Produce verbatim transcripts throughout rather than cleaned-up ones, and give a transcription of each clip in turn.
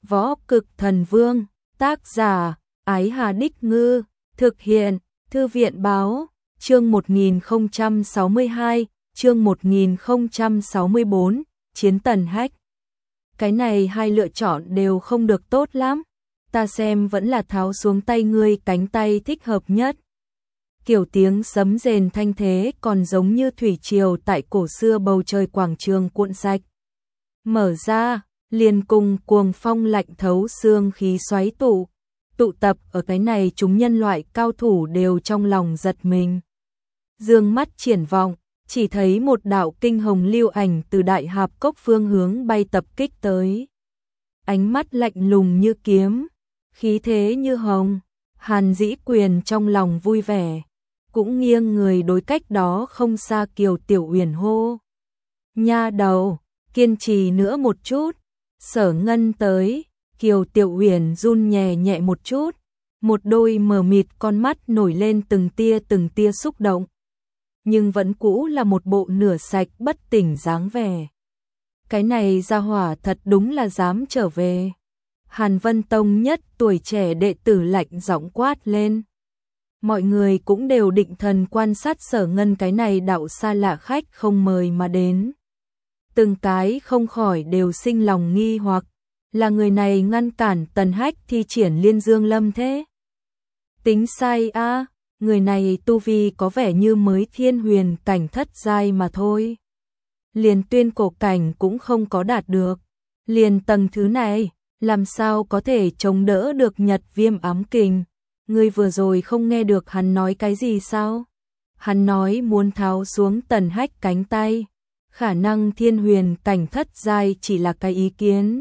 Võ Cực Thần Vương, tác giả, Ái Hà Đích Ngư, thực hiện, Thư viện Báo, chương một nghìn không trăm sáu mươi hai, chương một nghìn không trăm sáu mươi bốn, Chiến Tần Hách. Cái này hai lựa chọn đều không được tốt lắm, ta xem vẫn là tháo xuống tay ngươi cánh tay thích hợp nhất. Kiểu tiếng sấm rền thanh thế còn giống như thủy triều tại cổ xưa bầu trời quảng trường cuộn sạch. Mở ra, liền cùng cuồng phong lạnh thấu xương khí xoáy tụ, tụ tập ở cái này chúng nhân loại cao thủ đều trong lòng giật mình. Dương mắt triển vọng, chỉ thấy một đạo kinh hồng lưu ảnh từ đại hạp cốc phương hướng bay tập kích tới. Ánh mắt lạnh lùng như kiếm, khí thế như hồng, Hàn Dĩ Quyền trong lòng vui vẻ, cũng nghiêng người đối cách đó không xa Kiều Tiểu Uyển hô. Nha đầu, kiên trì nữa một chút. Sở Ngân tới, Kiều Tiểu Uyển run nhẹ nhẹ một chút, một đôi mờ mịt con mắt nổi lên từng tia từng tia xúc động, nhưng vẫn cũ là một bộ nửa sạch bất tỉnh dáng vẻ. Cái này gia hỏa thật đúng là dám trở về. Hàn Vân Tông nhất tuổi trẻ đệ tử lạnh giọng quát lên. Mọi người cũng đều định thần quan sát Sở Ngân cái này đạo xa lạ khách không mời mà đến. Từng cái không khỏi đều sinh lòng nghi hoặc, là người này ngăn cản Tần Hách thi triển Liên Dương Lâm thế? Tính sai a, à, người này tu vi có vẻ như mới thiên huyền cảnh thất giai mà thôi. Liền tuyên cổ cảnh cũng không có đạt được. Liền tầng thứ này, làm sao có thể chống đỡ được Nhật Viêm ám kình? Ngươi vừa rồi không nghe được hắn nói cái gì sao? Hắn nói muốn tháo xuống Tần Hách cánh tay. Khả năng thiên huyền cảnh thất giai chỉ là cái ý kiến.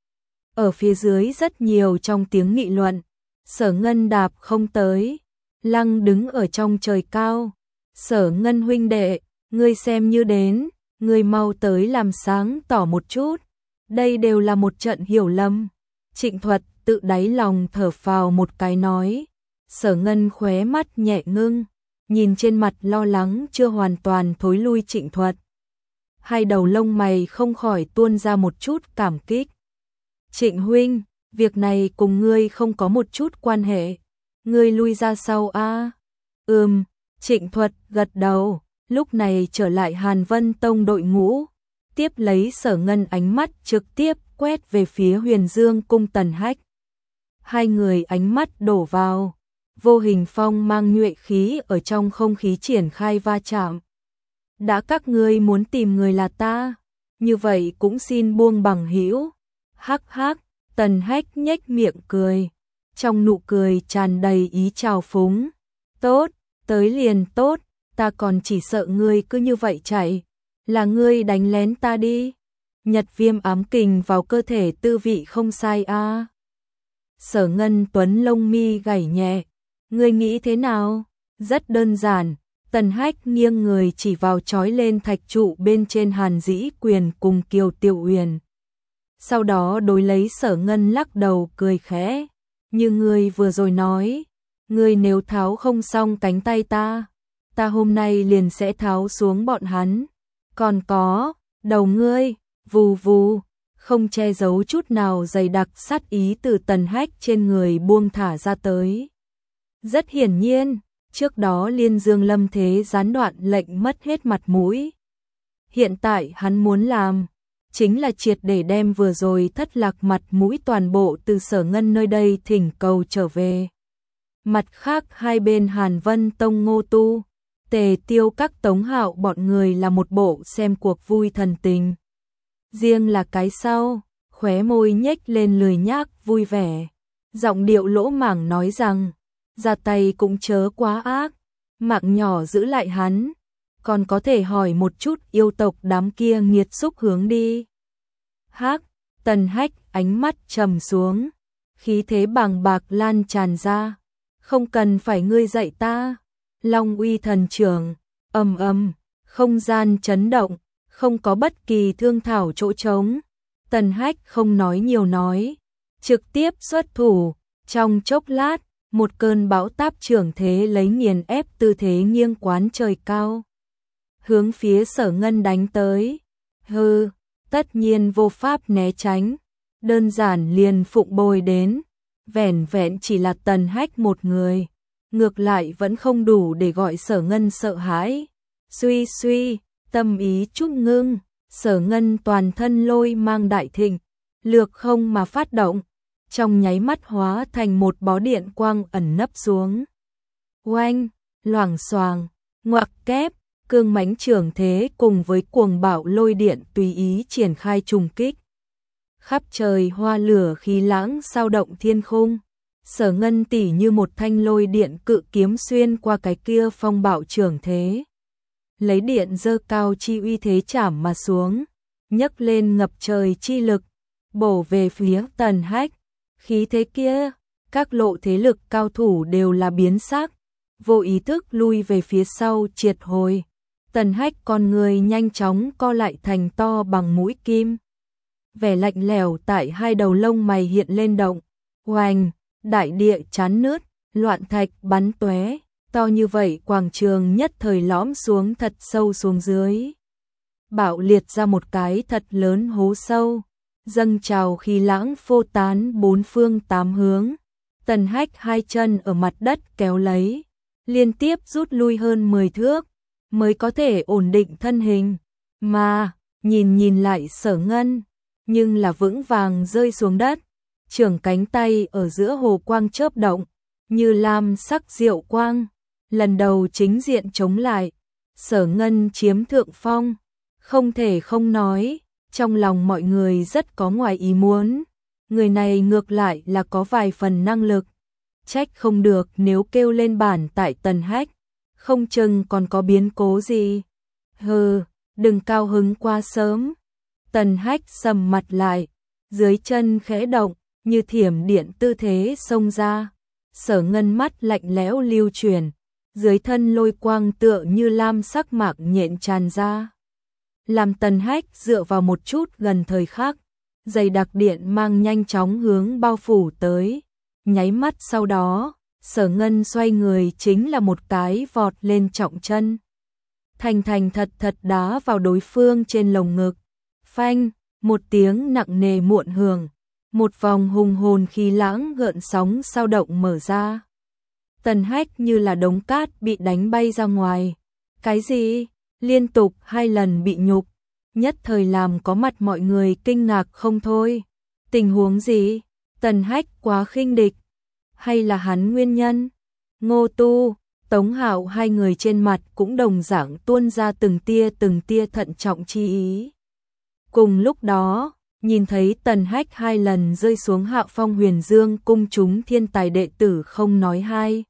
Ở phía dưới rất nhiều trong tiếng nghị luận, Sở Ngân đạp không tới, lăng đứng ở trong trời cao. Sở Ngân huynh đệ, ngươi xem như đến, ngươi mau tới làm sáng tỏ một chút. Đây đều là một trận hiểu lầm. Trịnh Thuật tự đáy lòng thở phào một cái nói. Sở Ngân khóe mắt nhẹ ngưng, nhìn trên mặt lo lắng chưa hoàn toàn thối lui Trịnh Thuật. Hai đầu lông mày không khỏi tuôn ra một chút cảm kích. Trịnh huynh, việc này cùng ngươi không có một chút quan hệ. Ngươi lui ra sau a. À? Ừm, Trịnh Thuật gật đầu, lúc này trở lại Hàn Vân Tông đội ngũ. Tiếp lấy Sở Ngân ánh mắt trực tiếp quét về phía Huyền Dương cung Tần Hách. Hai người ánh mắt đổ vào, vô hình phong mang nhuệ khí ở trong không khí triển khai va chạm. Đã các ngươi muốn tìm người là ta, như vậy cũng xin buông bằng hữu. Hắc hắc, Tần Hách nhếch miệng cười, trong nụ cười tràn đầy ý trào phúng. Tốt, tới liền tốt, ta còn chỉ sợ ngươi cứ như vậy chạy, là ngươi đánh lén ta đi. Nhật Viêm ám kình vào cơ thể tư vị không sai a. À. Sở Ngân Tuấn lông mi gảy nhẹ, ngươi nghĩ thế nào? Rất đơn giản. Tần Hách nghiêng người chỉ vào trói lên thạch trụ bên trên Hàn Dĩ Quyền cùng Kiều Tiểu Uyển. Sau đó đối lấy Sở Ngân lắc đầu cười khẽ. Như ngươi vừa rồi nói, ngươi nếu tháo không xong cánh tay ta, ta hôm nay liền sẽ tháo xuống bọn hắn. Còn có, đầu ngươi, vù vù, không che giấu chút nào dày đặc sát ý từ Tần Hách trên người buông thả ra tới. Rất hiển nhiên, trước đó Liên Dương Lâm thế gián đoạn lệnh mất hết mặt mũi. Hiện tại hắn muốn làm, chính là triệt để đem vừa rồi thất lạc mặt mũi toàn bộ từ Sở Ngân nơi đây thỉnh cầu trở về. Mặt khác hai bên Hàn Vân Tông Ngô Tu, Tề Tiêu các Tống Hạo bọn người là một bộ xem cuộc vui thần tình. Riêng là cái sau, khóe môi nhếch lên lười nhác vui vẻ, giọng điệu lỗ mảng nói rằng, ra tay cũng chớ quá ác, mạng nhỏ giữ lại hắn, còn có thể hỏi một chút yêu tộc đám kia nghiệt xúc hướng đi. Hắc, Tần Hách ánh mắt trầm xuống, khí thế bàng bạc lan tràn ra, không cần phải ngươi dạy ta. Long uy thần trưởng, ầm ầm, không gian chấn động, không có bất kỳ thương thảo chỗ trống. Tần Hách không nói nhiều nói, trực tiếp xuất thủ, trong chốc lát, một cơn bão táp trưởng thế lấy nghiền ép tư thế nghiêng quán trời cao. Hướng phía Sở Ngân đánh tới. Hừ, tất nhiên vô pháp né tránh. đơn giản liền phụng bồi đến, vẻn vẹn chỉ là Tần Hách một người, ngược lại vẫn không đủ để gọi Sở Ngân sợ hãi. Suy suy, tâm ý chút ngưng, Sở Ngân toàn thân lôi mang đại thịnh, lược không mà phát động, trong nháy mắt hóa thành một bó điện quang ẩn nấp xuống. Oanh, loảng xoàng, ngoặc kép, cương mãnh trường thế cùng với cuồng bạo lôi điện tùy ý triển khai trùng kích. Khắp trời hoa lửa khí lãng sao động thiên khung, Sở Ngân tỉ như một thanh lôi điện cự kiếm xuyên qua cái kia phong bạo trường thế. Lấy điện dơ cao chi uy thế chảm mà xuống, nhấc lên ngập trời chi lực, bổ về phía Tần Hách. Khí thế kia, các lộ thế lực cao thủ đều là biến sắc, vô ý thức lui về phía sau triệt hồi. Tần Hách con người nhanh chóng co lại thành to bằng mũi kim. Vẻ lạnh lẽo tại hai đầu lông mày hiện lên động. Oanh, đại địa chán nứt, loạn thạch bắn tóe, to như vậy quảng trường nhất thời lõm xuống thật sâu xuống dưới. Bạo liệt ra một cái thật lớn hố sâu, dâng trào khí lãng phô tán bốn phương tám hướng. Tần Hách hai chân ở mặt đất kéo lấy, liên tiếp rút lui hơn mười thước, mới có thể ổn định thân hình. Mà, nhìn nhìn lại Sở Ngân, nhưng là vững vàng rơi xuống đất, trưởng cánh tay ở giữa hồ quang chớp động, như lam sắc diệu quang, lần đầu chính diện chống lại. Sở Ngân chiếm thượng phong, không thể không nói, trong lòng mọi người rất có ngoài ý muốn, người này ngược lại là có vài phần năng lực, trách không được nếu kêu lên bản tại Tần Hách, không chừng còn có biến cố gì. Hừ, đừng cao hứng quá sớm. Tần Hách sầm mặt lại, dưới chân khẽ động, như thiểm điện tư thế xông ra. Sở Ngân mắt lạnh lẽo lưu chuyển, dưới thân lôi quang tựa như lam sắc mạc nhện tràn ra. Làm Tần Hách dựa vào một chút gần thời khắc, dày đặc điện mang nhanh chóng hướng bao phủ tới. Nháy mắt sau đó, Sở Ngân xoay người chính là một cái vọt lên trọng chân. Thành thành thật thật đá vào đối phương trên lồng ngực. Phanh, một tiếng nặng nề muộn hưởng, một vòng hùng hồn khí lãng gợn sóng sao động mở ra. Tần Hách như là đống cát bị đánh bay ra ngoài. Cái gì? Liên tục hai lần bị nhục, nhất thời làm có mặt mọi người kinh ngạc không thôi. Tình huống gì? Tần Hách quá khinh địch, hay là hắn nguyên nhân? Ngô Tu, Tống Hạo hai người trên mặt cũng đồng dạng tuôn ra từng tia từng tia thận trọng chi ý. Cùng lúc đó, nhìn thấy Tần Hách hai lần rơi xuống Hạo Phong Huyền Dương cung chúng thiên tài đệ tử không nói hai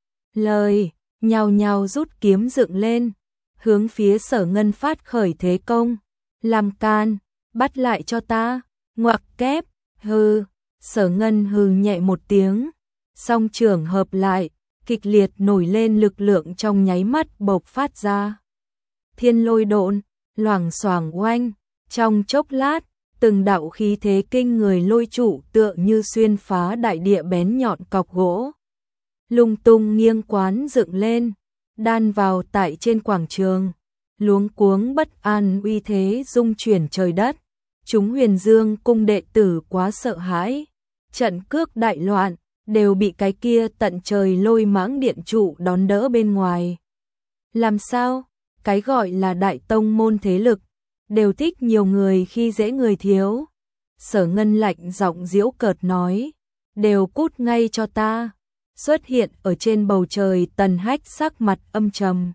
lời, nhao nhao rút kiếm dựng lên, hướng phía Sở Ngân phát khởi thế công. Làm can, bắt lại cho ta. Ngoặc kép, hừ. Sở Ngân hừ nhẹ một tiếng, song trưởng hợp lại, kịch liệt nổi lên lực lượng trong nháy mắt bộc phát ra. Thiên lôi độn, loảng xoảng oanh, trong chốc lát, từng đạo khí thế kinh người lôi trụ tựa như xuyên phá đại địa bén nhọn cọc gỗ. Lung tung nghiêng quán dựng lên, đan vào tại trên quảng trường, luống cuống bất an uy thế rung chuyển trời đất. Chúng Huyền Dương cung đệ tử quá sợ hãi, trận cước đại loạn, đều bị cái kia tận trời lôi mãng điện trụ đón đỡ bên ngoài. Làm sao? Cái gọi là đại tông môn thế lực, đều thích nhiều người khi dễ người thiếu. Sở Ngân lạnh giọng giễu cợt nói, đều cút ngay cho ta. Xuất hiện ở trên bầu trời Tần Hách sắc mặt âm trầm,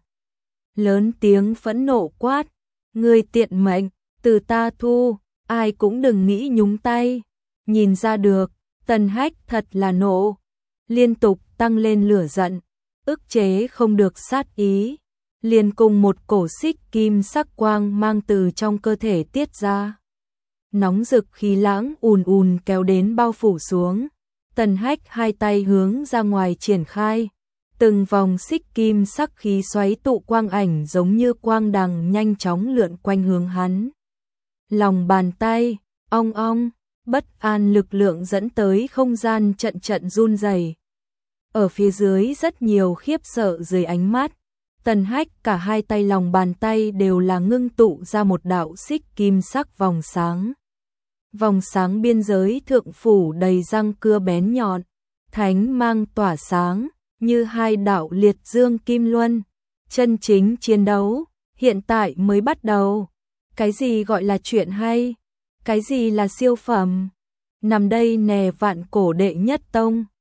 lớn tiếng phẫn nộ quát, ngươi tiện mệnh, từ ta thu, ai cũng đừng nghĩ nhúng tay. Nhìn ra được, Tần Hách thật là nộ, liên tục tăng lên lửa giận, ức chế không được sát ý, liền cùng một cổ xích kim sắc quang mang từ trong cơ thể tiết ra. Nóng rực khí lãng ùn ùn kéo đến bao phủ xuống. Tần Hách hai tay hướng ra ngoài triển khai, từng vòng xích kim sắc khí xoáy tụ quang ảnh giống như quang đằng nhanh chóng lượn quanh hướng hắn. Lòng bàn tay, ong ong, bất an lực lượng dẫn tới không gian trận trận run rẩy. Ở phía dưới rất nhiều khiếp sợ dưới ánh mắt, Tần Hách cả hai tay lòng bàn tay đều là ngưng tụ ra một đạo xích kim sắc vòng sáng. vòng sáng biên giới thượng phủ đầy răng cưa bén nhọn, thánh mang tỏa sáng, như hai đạo liệt dương kim luân. Chân chính chiến đấu, hiện tại mới bắt đầu. Cái gì gọi là chuyện hay? Cái gì là siêu phẩm? Nằm đây nè vạn cổ đệ nhất tông.